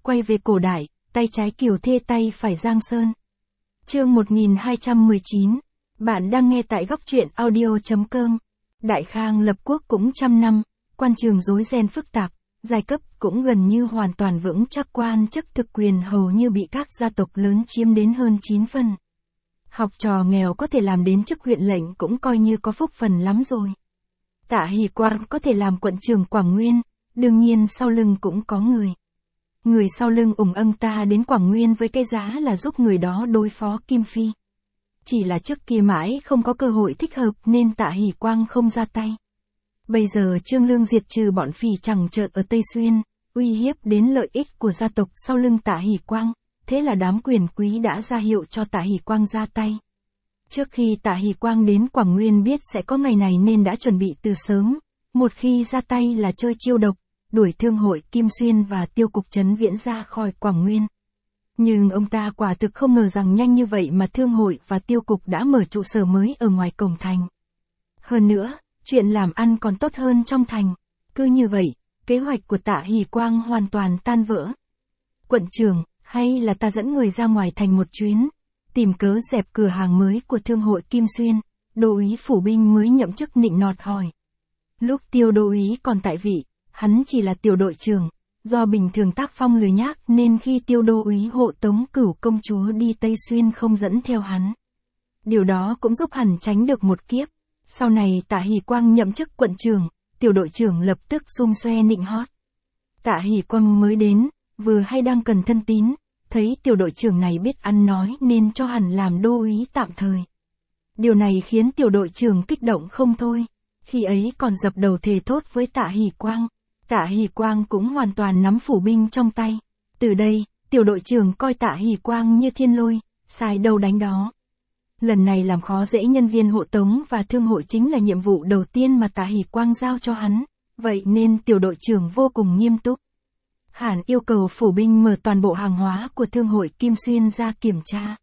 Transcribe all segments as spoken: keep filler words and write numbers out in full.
quay về cổ đại, tay trái Kiều Thê tay phải Giang Sơn. Chương một nghìn hai trăm mười chín. Bạn đang nghe tại góc truyện audio chấm com. Đại Khang lập quốc cũng trăm năm, quan trường rối ren phức tạp, giai cấp cũng gần như hoàn toàn vững chắc, quan chức thực quyền hầu như bị các gia tộc lớn chiếm đến hơn chín phần. Học trò nghèo có thể làm đến chức huyện lệnh cũng coi như có phúc phần lắm rồi. Tạ Hỷ Quang có thể làm quận trưởng Quảng Nguyên, đương nhiên sau lưng cũng có người. Người sau lưng ủng ông ta đến Quảng Nguyên với cái giá là giúp người đó đối phó Kim Phi. Chỉ là trước kia mãi không có cơ hội thích hợp nên Tạ Hỷ Quang không ra tay. Bây giờ Trương Lương diệt trừ bọn phỉ chẳng chợt ở Tây Xuyên, uy hiếp đến lợi ích của gia tộc sau lưng Tạ Hỷ Quang, thế là đám quyền quý đã ra hiệu cho Tạ Hỷ Quang ra tay. Trước khi Tạ Hỷ Quang đến Quảng Nguyên biết sẽ có ngày này nên đã chuẩn bị từ sớm, một khi ra tay là chơi chiêu độc, đuổi Thương hội Kim Xuyên và Tiêu cục Trấn Viễn ra khỏi Quảng Nguyên. Nhưng ông ta quả thực không ngờ rằng nhanh như vậy mà Thương hội và Tiêu cục đã mở trụ sở mới ở ngoài cổng thành. Hơn nữa, chuyện làm ăn còn tốt hơn trong thành. Cứ như vậy, kế hoạch của Tạ Hỷ Quang hoàn toàn tan vỡ. Quận trưởng, hay là ta dẫn người ra ngoài thành một chuyến, tìm cớ dẹp cửa hàng mới của Thương hội Kim Xuyên, Đô úy Phủ binh mới nhậm chức nịnh nọt hỏi. Lúc Tiêu đô úy còn tại vị, hắn chỉ là tiểu đội trưởng, do bình thường tác phong lười nhác nên khi Tiêu đô úy hộ tống Cửu công chúa đi Tây Xuyên không dẫn theo hắn. Điều đó cũng giúp hắn tránh được một kiếp. Sau này Tạ Hỷ Quang nhậm chức quận trưởng, tiểu đội trưởng lập tức xum xoe nịnh hót. Tạ Hỷ Quang mới đến, vừa hay đang cần thân tín, thấy tiểu đội trưởng này biết ăn nói nên cho hắn làm đô úy tạm thời. Điều này khiến tiểu đội trưởng kích động không thôi, khi ấy còn dập đầu thề thốt với Tạ Hỷ Quang. Tạ Hỷ Quang cũng hoàn toàn nắm phủ binh trong tay. Từ đây, tiểu đội trưởng coi Tạ Hỷ Quang như thiên lôi, sai đâu đánh đó. Lần này làm khó dễ nhân viên hộ tống và thương hội chính là nhiệm vụ đầu tiên mà Tạ Hỷ Quang giao cho hắn, vậy nên tiểu đội trưởng vô cùng nghiêm túc. Hắn yêu cầu phủ binh mở toàn bộ hàng hóa của Thương hội Kim Xuyên ra kiểm tra.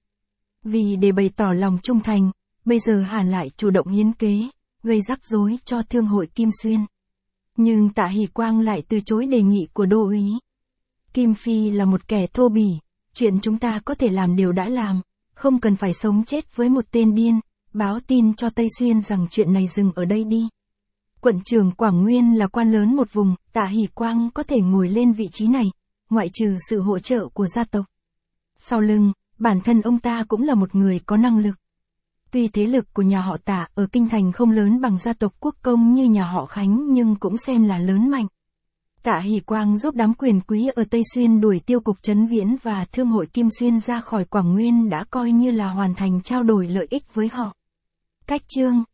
Vì để bày tỏ lòng trung thành, bây giờ hắn lại chủ động hiến kế, gây rắc rối cho Thương hội Kim Xuyên. Nhưng Tạ Hỷ Quang lại từ chối đề nghị của đô úy. Kim Phi là một kẻ thô bỉ, chuyện chúng ta có thể làm đều đã làm, không cần phải sống chết với một tên điên, báo tin cho Tây Xuyên rằng chuyện này dừng ở đây đi. Quận trưởng Quảng Nguyên là quan lớn một vùng, Tạ Hỷ Quang có thể ngồi lên vị trí này, ngoại trừ sự hỗ trợ của gia tộc. Sau lưng, bản thân ông ta cũng là một người có năng lực. Tuy thế lực của nhà họ Tạ ở kinh thành không lớn bằng gia tộc Quốc công như nhà họ Khánh nhưng cũng xem là lớn mạnh. Tạ Hỷ Quang giúp đám quyền quý ở Tây Xuyên đuổi Tiêu cục Trấn Viễn và Thương hội Kim Xuyên ra khỏi Quảng Nguyên đã coi như là hoàn thành trao đổi lợi ích với họ. Cách chương